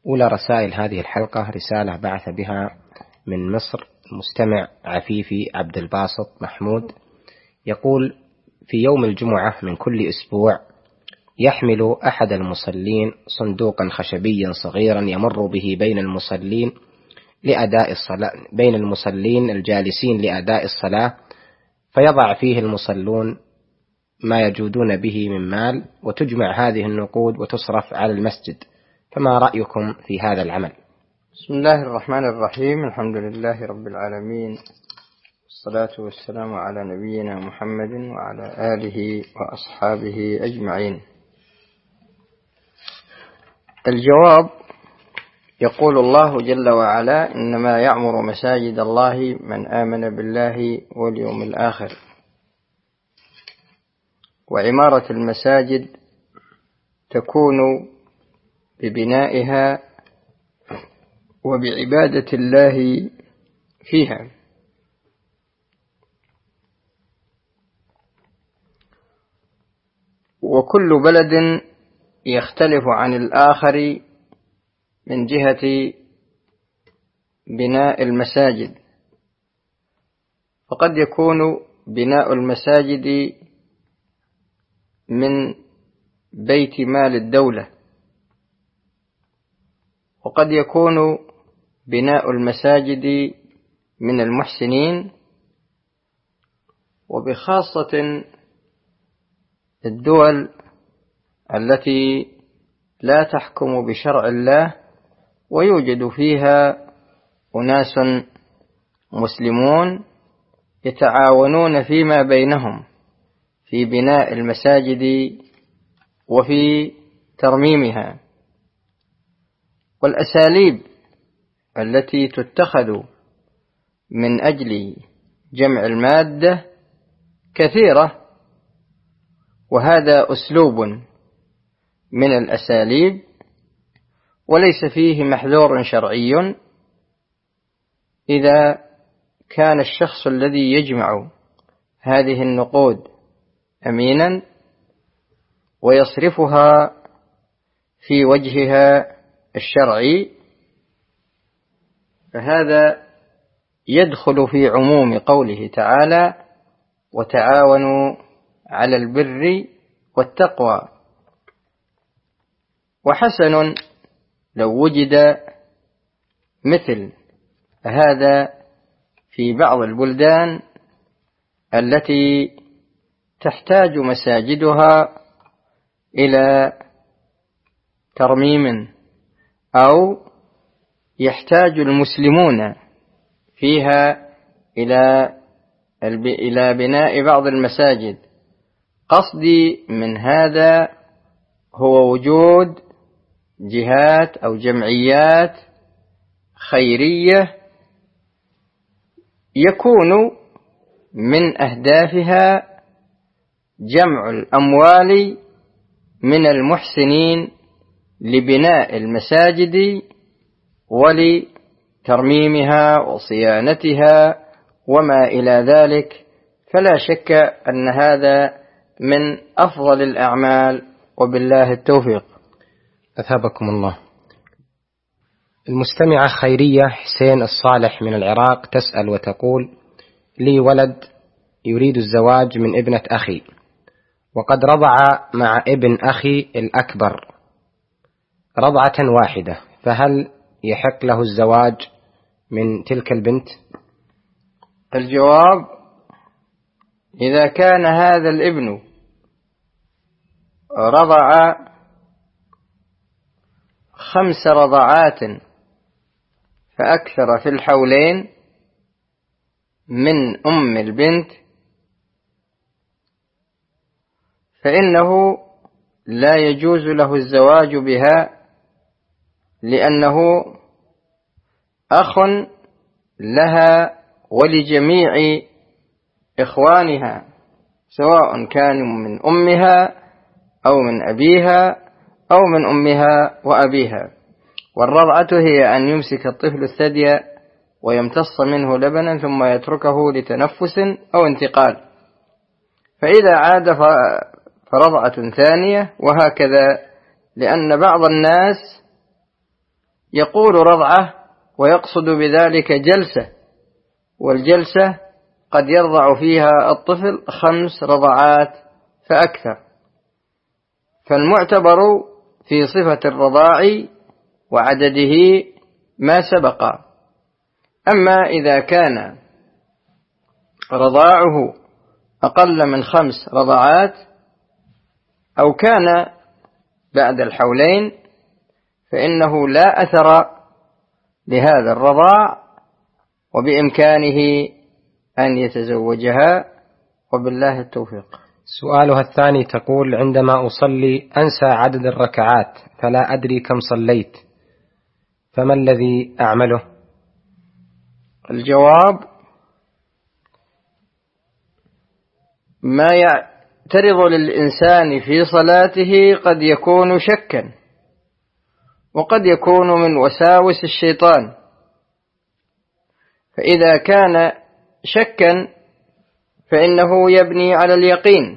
أولى رسائل هذه الحلقة رسالة بعث بها من مصر المستمع عفيفي عبد الباسط محمود، يقول: في يوم الجمعة من كل أسبوع يحمل أحد المصلين صندوقا خشبيا صغيرا يمر به بين المصلين الجالسين لأداء الصلاة، فيضع فيه المصلون ما يجودون به من مال، وتجمع هذه النقود وتصرف على المسجد، فما رأيكم في هذا العمل؟ بسم الله الرحمن الرحيم. الحمد لله رب العالمين، والصلاة والسلام على نبينا محمد وعلى آله وأصحابه أجمعين. الجواب: يقول الله جل وعلا: إنما يعمر مساجد الله من آمن بالله واليوم الآخر. وعمارة المساجد تكون ببنائها وبعبادة الله فيها. وكل بلد يختلف عن الآخر من جهة بناء المساجد، فقد يكون بناء المساجد من بيت مال الدولة، وقد يكون بناء المساجد من المحسنين، وبخاصة الدول التي لا تحكم بشرع الله ويوجد فيها أناس مسلمون يتعاونون فيما بينهم في بناء المساجد وفي ترميمها. والأساليب التي تتخذ من أجل جمع المادة كثيرة، وهذا أسلوب من الأساليب وليس فيه محذور شرعي إذا كان الشخص الذي يجمع هذه النقود أمينا ويصرفها في وجهها الشرعي، فهذا يدخل في عموم قوله تعالى: وتعاونوا على البر والتقوى. وحسن لو وجد مثل هذا في بعض البلدان التي تحتاج مساجدها إلى ترميم، أو يحتاج المسلمون فيها إلى بناء بعض المساجد. قصدي من هذا هو وجود جهات أو جمعيات خيرية يكون من أهدافها جمع الأموال من المحسنين لبناء المساجد ولترميمها وصيانتها وما إلى ذلك، فلا شك أن هذا من أفضل الأعمال، وبالله التوفيق. أثابكم الله. المستمعة خيرية حسين الصالح من العراق تسأل وتقول: لي ولد يريد الزواج من ابنة أخي، وقد رضع مع ابن أخي الأكبر رضعة واحدة، فهل يحق له الزواج من تلك البنت؟ الجواب: إذا كان هذا الابن رضع 5 رضعات فأكثر في الحولين من أم البنت، فإنه لا يجوز له الزواج بها، لأنه أخ لها ولجميع إخوانها، سواء كانوا من أمها أو من أبيها أو من أمها وأبيها. والرضعة هي أن يمسك الطفل الثدي ويمتص منه لبنا ثم يتركه لتنفس أو انتقال، فإذا عاد فرضعة ثانية، وهكذا، لأن بعض الناس يقول رضعة ويقصد بذلك جلسة، والجلسة قد يرضع فيها الطفل 5 رضعات فأكثر، فالمعتبر في صفة الرضاع وعدده ما سبق. أما إذا كان رضاعه أقل من 5 رضعات أو كان بعد الحولين فإنه لا أثر لهذا الرضاع، وبإمكانه أن يتزوجها، وبالله التوفيق. سؤالها الثاني تقول: عندما أصلي أنسى عدد الركعات فلا أدري كم صليت، فما الذي أعمله؟ الجواب: ما يعترض للإنسان في صلاته قد يكون شكا، وقد يكون من وساوس الشيطان، فإذا كان شكا فإنه يبني على اليقين،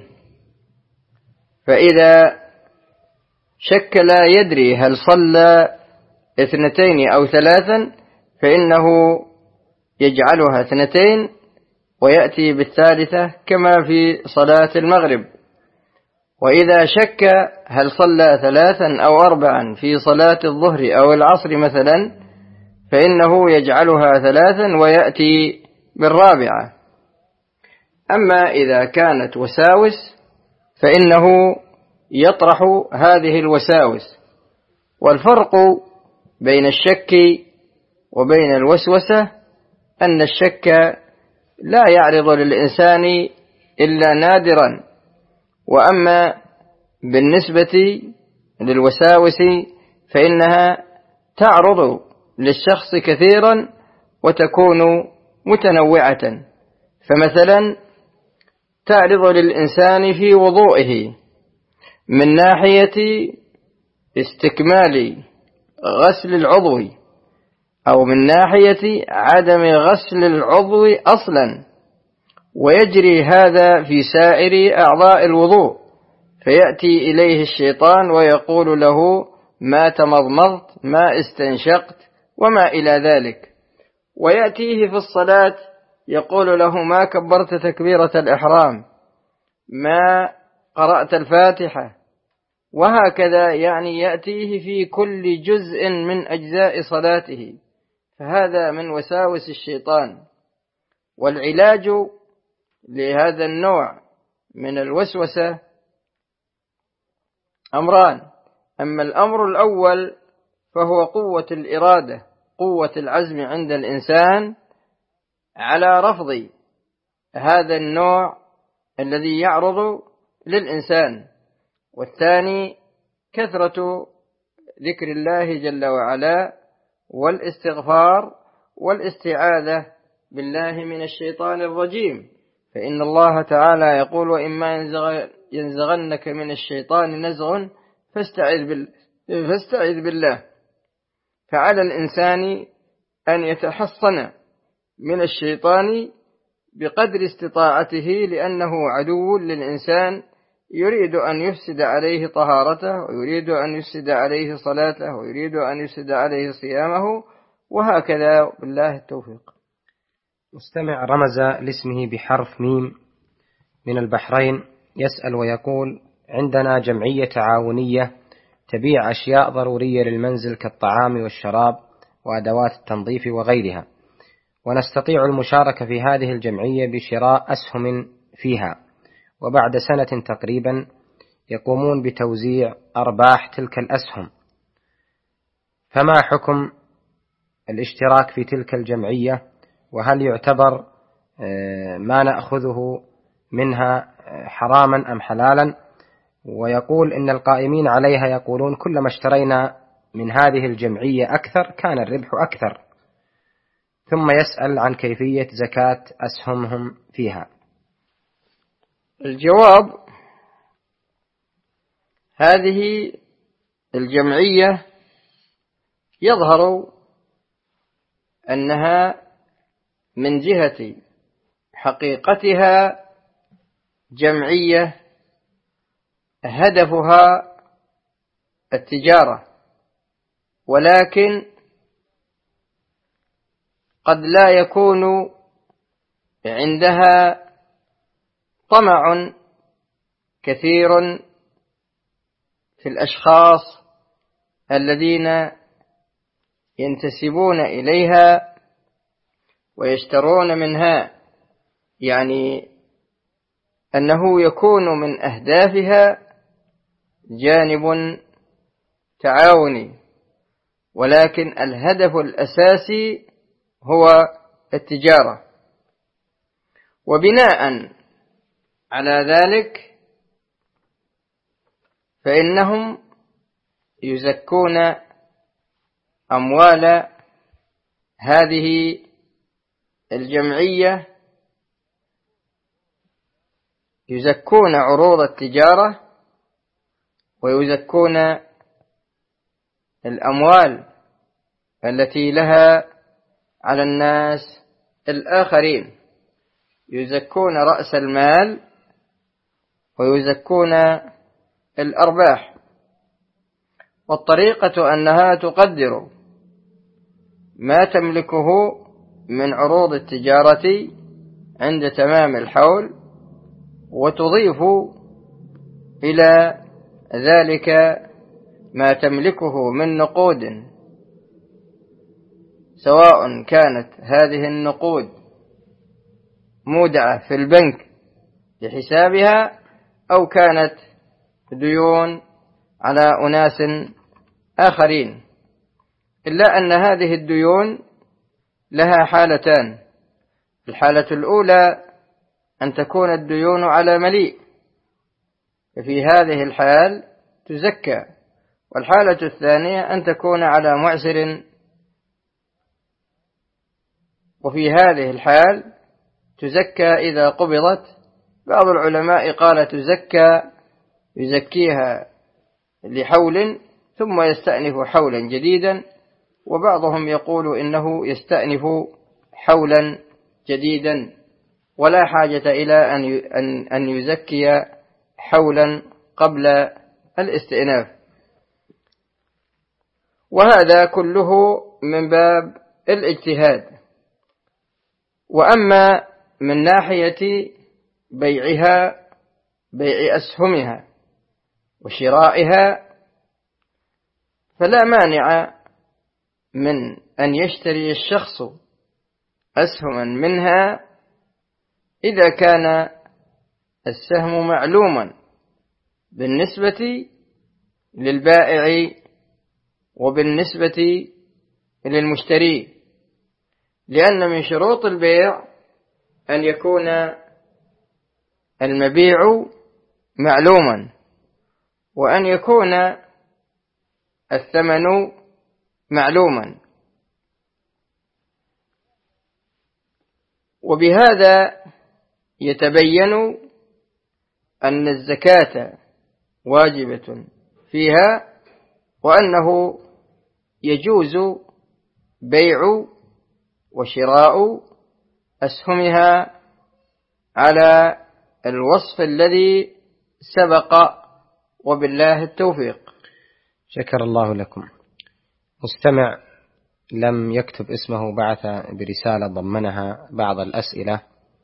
فإذا شك لا يدري هل صلى 2 أو 3 فإنه يجعلها 2 ويأتي بالثالثة كما في صلاة المغرب. وإذا شك هل صلى 3 أو 4 في صلاة الظهر أو العصر مثلا فإنه يجعلها 3 ويأتي بالرابعة. أما إذا كانت وساوس فإنه يطرح هذه الوساوس. والفرق بين الشك وبين الوسوسة أن الشك لا يعرض للإنسان إلا نادرا، وأما بالنسبة للوساوس فإنها تعرض للشخص كثيرا وتكون متنوعة. فمثلا تعرض للإنسان في وضوئه من ناحية استكمال غسل العضو، أو من ناحية عدم غسل العضو أصلا، ويجري هذا في سائر أعضاء الوضوء، فيأتي إليه الشيطان ويقول له: ما تمضمضت، ما استنشقت، وما إلى ذلك. ويأتيه في الصلاة يقول له: ما كبرت تكبيرة الإحرام، ما قرأت الفاتحة، وهكذا، يعني يأتيه في كل جزء من أجزاء صلاته، فهذا من وساوس الشيطان. والعلاج لهذا النوع من الوسوسة أمران: أما الأمر الأول فهو قوة الإرادة، قوة العزم عند الإنسان على رفض هذا النوع الذي يعرض للإنسان. والثاني كثرة ذكر الله جل وعلا والاستغفار والاستعاذة بالله من الشيطان الرجيم، فإن الله تعالى يقول: وإما ينزغنك من الشيطان نزغ فاستعذ بالله. فعلى الإنسان أن يتحصن من الشيطان بقدر استطاعته، لأنه عدو للإنسان، يريد أن يفسد عليه طهارته، ويريد أن يفسد عليه صلاته، ويريد أن يفسد عليه صيامه، وهكذا، بالله التوفيق. مستمع رمز لاسمه بحرف ميم من البحرين يسأل ويقول: عندنا جمعية تعاونية تبيع أشياء ضرورية للمنزل كالطعام والشراب وأدوات التنظيف وغيرها، ونستطيع المشاركة في هذه الجمعية بشراء أسهم فيها، وبعد سنة تقريبا يقومون بتوزيع أرباح تلك الأسهم، فما حكم الاشتراك في تلك الجمعية؟ وهل يعتبر ما نأخذه منها حراما أم حلالا؟ ويقول إن القائمين عليها يقولون: كلما اشترينا من هذه الجمعية أكثر كان الربح أكثر. ثم يسأل عن كيفية زكاة أسهمهم فيها. الجواب: هذه الجمعية يظهر أنها من جهة حقيقتها جمعية هدفها التجارة، ولكن قد لا يكون عندها طمع كثير في الأشخاص الذين ينتسبون إليها ويشترون منها، يعني أنه يكون من أهدافها جانب تعاوني، ولكن الهدف الأساسي هو التجارة. وبناء على ذلك فإنهم يزكون أموال هذه الجمعية، يزكون عروض التجارة ويزكون الأموال التي لها على الناس الآخرين، يزكون رأس المال ويزكون الأرباح. والطريقة أنها تقدر ما تملكه من عروض التجارة عند تمام الحول، وتضيف إلى ذلك ما تملكه من نقود، سواء كانت هذه النقود مودعة في البنك لحسابها أو كانت ديون على أناس آخرين، إلا أن هذه الديون لها حالتان. الحالة الأولى أن تكون الديون على مليء، ففي هذه الحال تزكى. والحالة الثانية أن تكون على معسر، وفي هذه الحال تزكى إذا قبضت. بعض العلماء قال تزكى يزكيها لحول ثم يستأنف حولا جديدا، وبعضهم يقول إنه يستأنف حولا جديدا ولا حاجة إلى أن يزكي حولا قبل الاستئناف. وهذا كله من باب الاجتهاد. وأما من ناحية بيعها، بيع أسهمها وشرائها، فلا مانع من أن يشتري الشخص أسهما منها إذا كان السهم معلوما بالنسبة للبائع وبالنسبة للمشتري، لأن من شروط البيع أن يكون المبيع معلوما، وأن يكون الثمن معلوما. وبهذا يتبين أن الزكاة واجبة فيها، وأنه يجوز بيع وشراء أسهمها على الوصف الذي سبق، وبالله التوفيق. شكر الله لكم. مستمع لم يكتب اسمه بعث برسالة ضمنها بعض الأسئلة.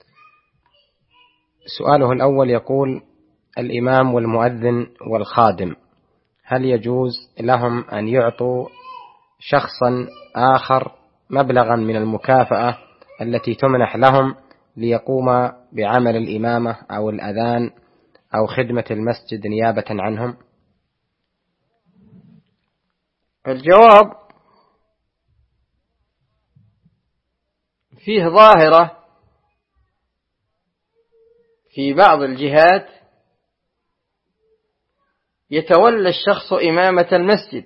سؤاله الأول يقول: الإمام والمؤذن والخادم هل يجوز لهم أن يعطوا شخصا آخر مبلغا من المكافأة التي تمنح لهم ليقوم بعمل الإمامة أو الأذان أو خدمة المسجد نيابة عنهم؟ الجواب: فيه ظاهرة في بعض الجهات يتولى الشخص إمامة المسجد،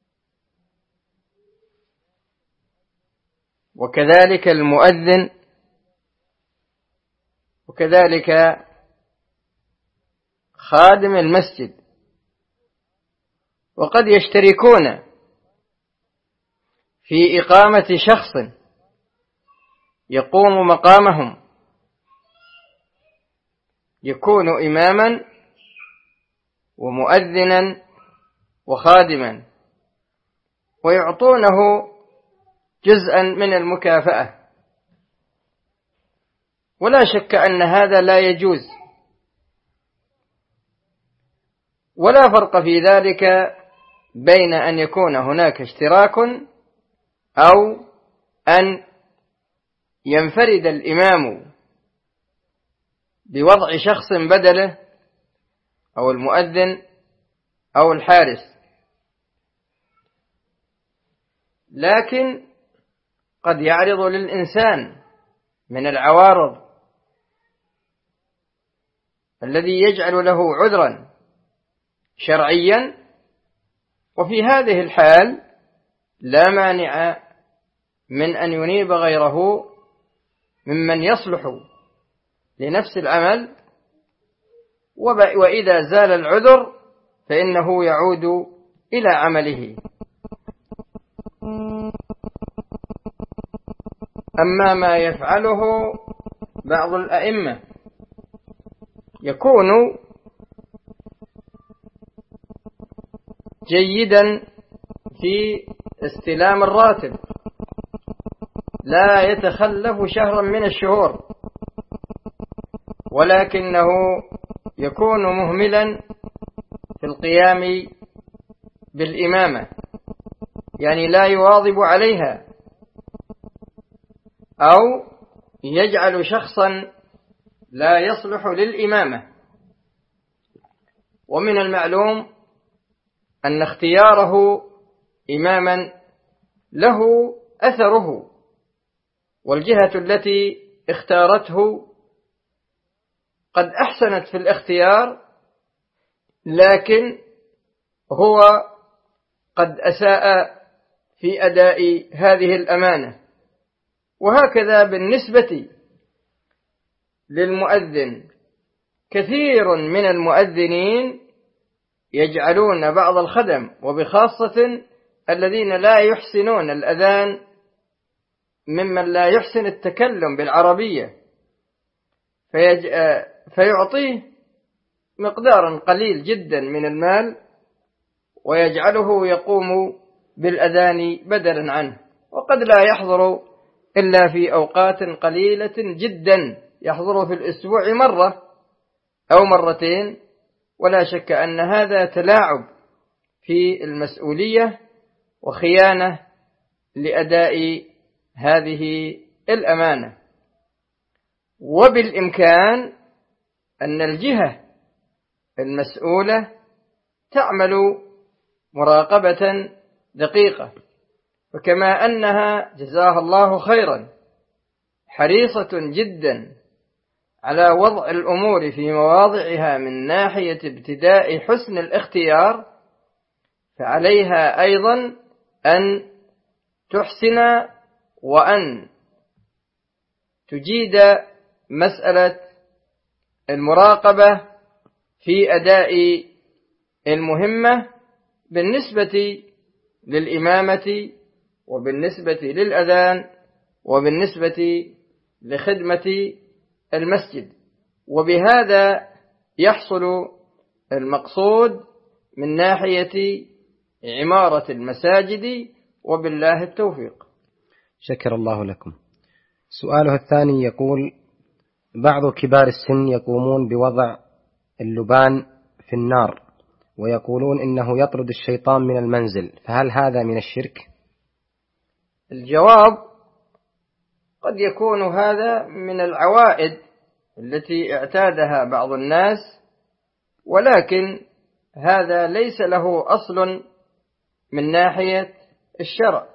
وكذلك المؤذن، وكذلك خادم المسجد، وقد يشتركون في إقامة شخص يقوم مقامهم، يكون إماما ومؤذنا وخادما، ويعطونه جزءا من المكافأة. ولا شك أن هذا لا يجوز، ولا فرق في ذلك بين أن يكون هناك اشتراك أو أن ينفرد الإمام بوضع شخص بدله أو المؤذن أو الحارس. لكن قد يعرض للإنسان من العوارض الذي يجعل له عذرا شرعيا، وفي هذه الحال لا مانع من أن ينيب غيره ممن يصلح لنفس العمل، وإذا زال العذر فإنه يعود إلى عمله. أما ما يفعله بعض الأئمة يكون جيدا في استلام الراتب، لا يتخلف شهرا من الشهور، ولكنه يكون مهملا في القيام بالإمامة، يعني لا يواظب عليها، أو يجعل شخصا لا يصلح للإمامة. ومن المعلوم أن اختياره إماما له أثره، والجهة التي اختارته قد أحسنت في الاختيار، لكن هو قد أساء في أداء هذه الأمانة. وهكذا بالنسبة للمؤذن، كثير من المؤذنين يجعلون بعض الخدم، وبخاصة الذين لا يحسنون الأذان، ممن لا يحسن التكلم بالعربية، فيعطيه مقدارا قليل جدا من المال ويجعله يقوم بالأذان بدلا عنه، وقد لا يحضر إلا في أوقات قليلة جدا، يحضر في الأسبوع مرة أو مرتين. ولا شك أن هذا تلاعب في المسؤولية وخيانة لأداء هذه الأمانة. وبالإمكان أن الجهة المسؤولة تعمل مراقبة دقيقة، وكما أنها جزاها الله خيرا حريصة جدا على وضع الأمور في مواضعها من ناحية ابتداء حسن الاختيار، فعليها أيضا أن تحسن وأن تجيد مسألة المراقبة في أداء المهمة بالنسبة للإمامة، وبالنسبة للأذان، وبالنسبة لخدمة المسجد. وبهذا يحصل المقصود من ناحية عمارة المساجد، وبالله التوفيق. شكر الله لكم. سؤاله الثاني يقول: بعض كبار السن يقومون بوضع اللبان في النار ويقولون إنه يطرد الشيطان من المنزل، فهل هذا من الشرك؟ الجواب: قد يكون هذا من العوائد التي اعتادها بعض الناس، ولكن هذا ليس له أصل من ناحية الشرع،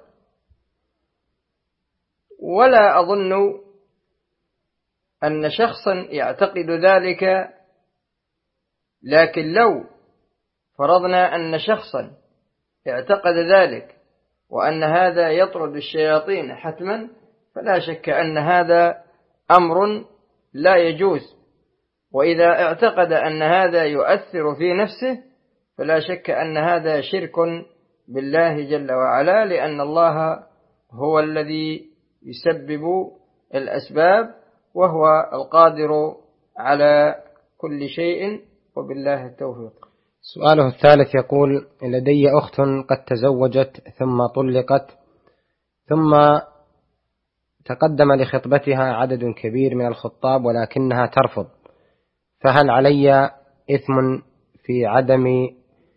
ولا أظن أن شخصا يعتقد ذلك. لكن لو فرضنا أن شخصا اعتقد ذلك وأن هذا يطرد الشياطين حتما، فلا شك أن هذا أمر لا يجوز. وإذا اعتقد أن هذا يؤثر في نفسه فلا شك أن هذا شرك بالله جل وعلا، لأن الله هو الذي يسبب الأسباب، وهو القادر على كل شيء، وبالله التوفيق. سؤاله الثالث يقول: لدي أخت قد تزوجت ثم طلقت، ثم تقدم لخطبتها عدد كبير من الخطاب ولكنها ترفض، فهل علي إثم في عدم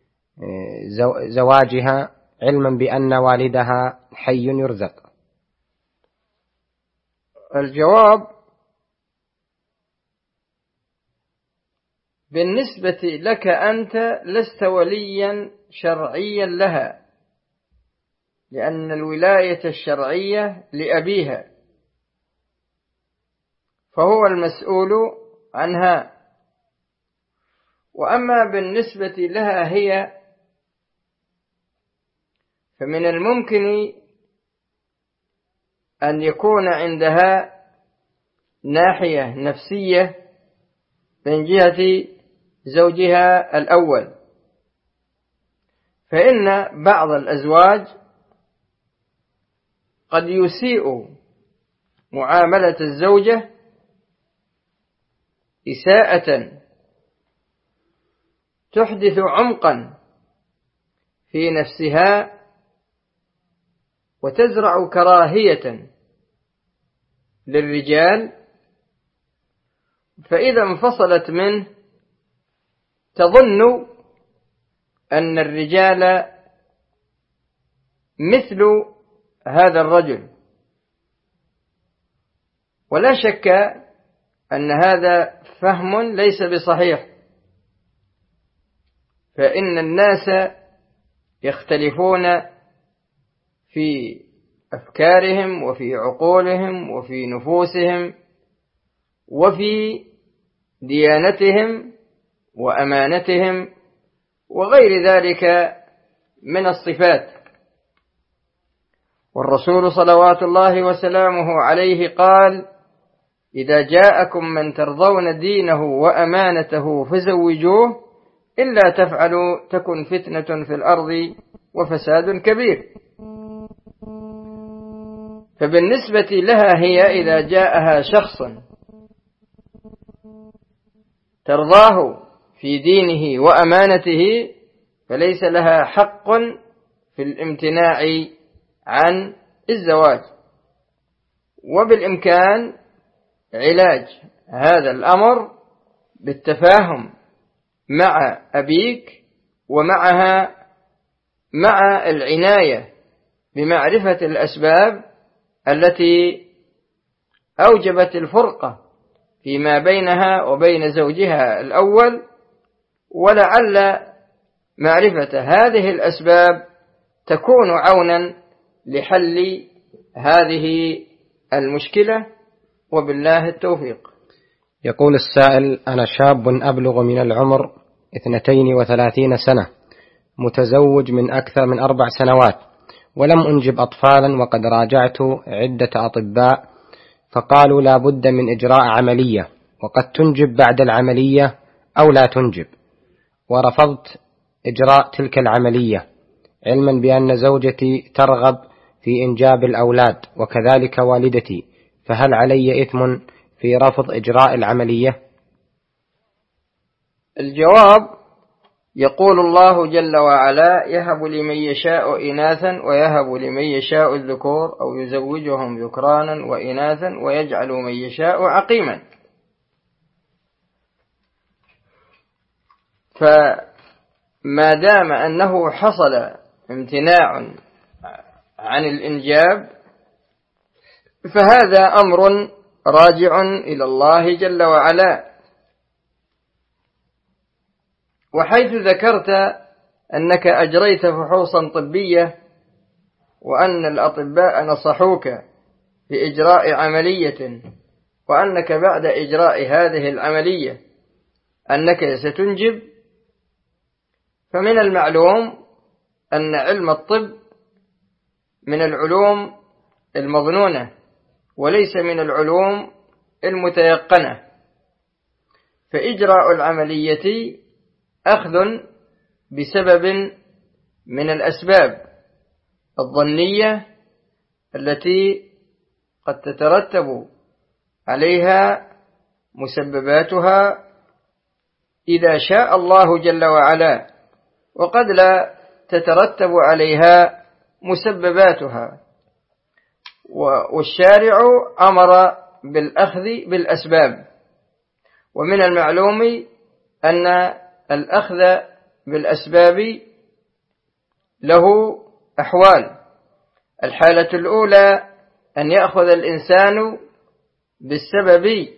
زواجها علما بأن والدها حي يرزق؟ الجواب: بالنسبة لك أنت لست وليا شرعيا لها، لأن الولاية الشرعية لأبيها، فهو المسؤول عنها. وأما بالنسبة لها هي، فمن الممكن أن يكون عندها ناحية نفسية من جهة زوجها الأول، فإن بعض الأزواج قد يسيء معاملة الزوجة إساءة تحدث عمقا في نفسها وتزرع كراهية للرجال، فإذا انفصلت منه تظن أن الرجال مثل هذا الرجل، ولا شك أن هذا فهم ليس بصحيح، فإن الناس يختلفون في أفكارهم وفي عقولهم وفي نفوسهم وفي ديانتهم وأمانتهم وغير ذلك من الصفات. والرسول صلوات الله وسلامه عليه قال: إذا جاءكم من ترضون دينه وأمانته فزوجوه، إلا تفعلوا تكن فتنة في الأرض وفساد كبير. فبالنسبة لها هي، إذا جاءها شخص ترضاه في دينه وأمانته فليس لها حق في الامتناع عن الزواج. وبالإمكان علاج هذا الأمر بالتفاهم مع أبيك ومعها، مع العناية بمعرفة الأسباب التي أوجبت الفرقة فيما بينها وبين زوجها الأول، ولعل معرفة هذه الأسباب تكون عونا لحل هذه المشكلة، وبالله التوفيق. يقول السائل: أنا شاب أبلغ من العمر 32 سنة، متزوج من أكثر من 4 سنوات، ولم أنجب أطفالا، وقد راجعت عدة أطباء فقالوا لا بد من إجراء عملية، وقد تنجب بعد العملية أو لا تنجب، ورفضت إجراء تلك العملية علما بأن زوجتي ترغب في إنجاب الأولاد وكذلك والدتي، فهل علي إثم في رفض إجراء العملية؟ الجواب: يقول الله جل وعلا: يهب لمن يشاء إناثا ويهب لمن يشاء الذكور أو يزوجهم ذكرانا وإناثا ويجعل من يشاء عقيما. فما دام أنه حصل امتناع عن الإنجاب فهذا أمر راجع إلى الله جل وعلا. وحيث ذكرت أنك أجريت فحوصا طبية وأن الأطباء نصحوك بإجراء عملية، وأنك بعد إجراء هذه العملية أنك ستنجب، فمن المعلوم أن علم الطب من العلوم المظنونة وليس من العلوم المتيقنة، فإجراء العملية أخذ بسبب من الأسباب الظنية التي قد تترتب عليها مسبباتها إذا شاء الله جل وعلا، وقد لا تترتب عليها مسبباتها. والشارع أمر بالأخذ بالأسباب. ومن المعلوم أن الأخذ بالأسباب له أحوال. الحالة الأولى أن يأخذ الإنسان بالسبب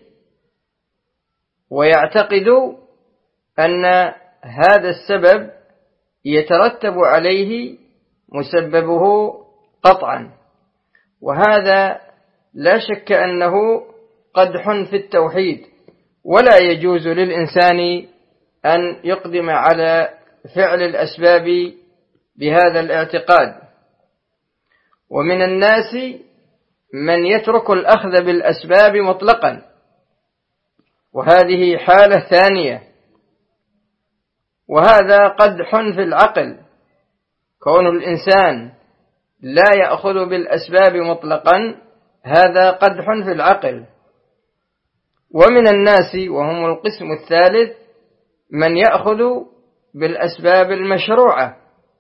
ويعتقد أن هذا السبب يترتب عليه مسببه قطعا، وهذا لا شك أنه قدح في التوحيد، ولا يجوز للإنسان أن يقدم على فعل الأسباب بهذا الاعتقاد. ومن الناس من يترك الأخذ بالأسباب مطلقا، وهذه حالة ثانية، وهذا قدح في العقل. كون الإنسان لا يأخذ بالأسباب مطلقا هذا قدح في العقل. ومن الناس، وهم القسم الثالث، من يأخذ بالأسباب المشروعة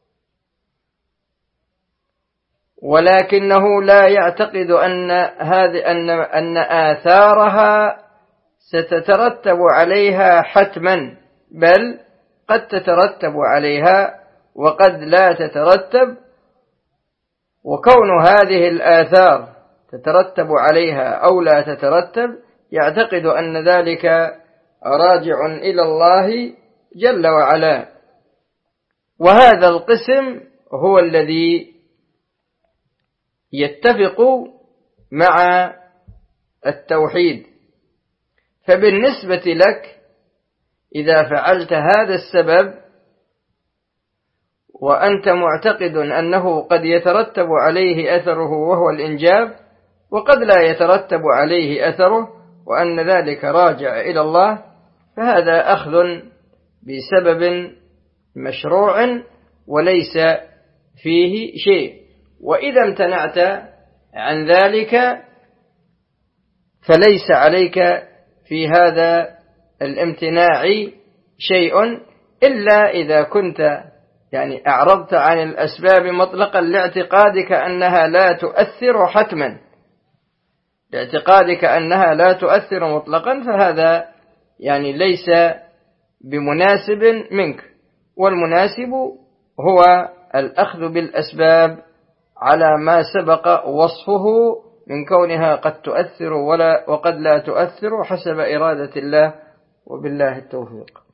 ولكنه لا يعتقد أن آثارها ستترتب عليها حتما، بل قد تترتب عليها وقد لا تترتب. وكون هذه الآثار تترتب عليها أو لا تترتب يعتقد أن ذلك راجع إلى الله جل وعلا. وهذا القسم هو الذي يتفق مع التوحيد. فبالنسبة لك إذا فعلت هذا السبب وأنت معتقد أنه قد يترتب عليه أثره وهو الإنجاب، وقد لا يترتب عليه أثره وأن ذلك راجع إلى الله، فهذا أخذ بسبب مشروع وليس فيه شيء. وإذا امتنعت عن ذلك فليس عليك في هذا الامتناع شيء، إلا إذا كنت أعرضت عن الأسباب مطلقا لاعتقادك أنها لا تؤثر حتما، لاعتقادك أنها لا تؤثر مطلقا، فهذا ليس بمناسب منك. والمناسب هو الأخذ بالأسباب على ما سبق وصفه من كونها قد تؤثر وقد لا تؤثر حسب إرادة الله، وبالله التوفيق.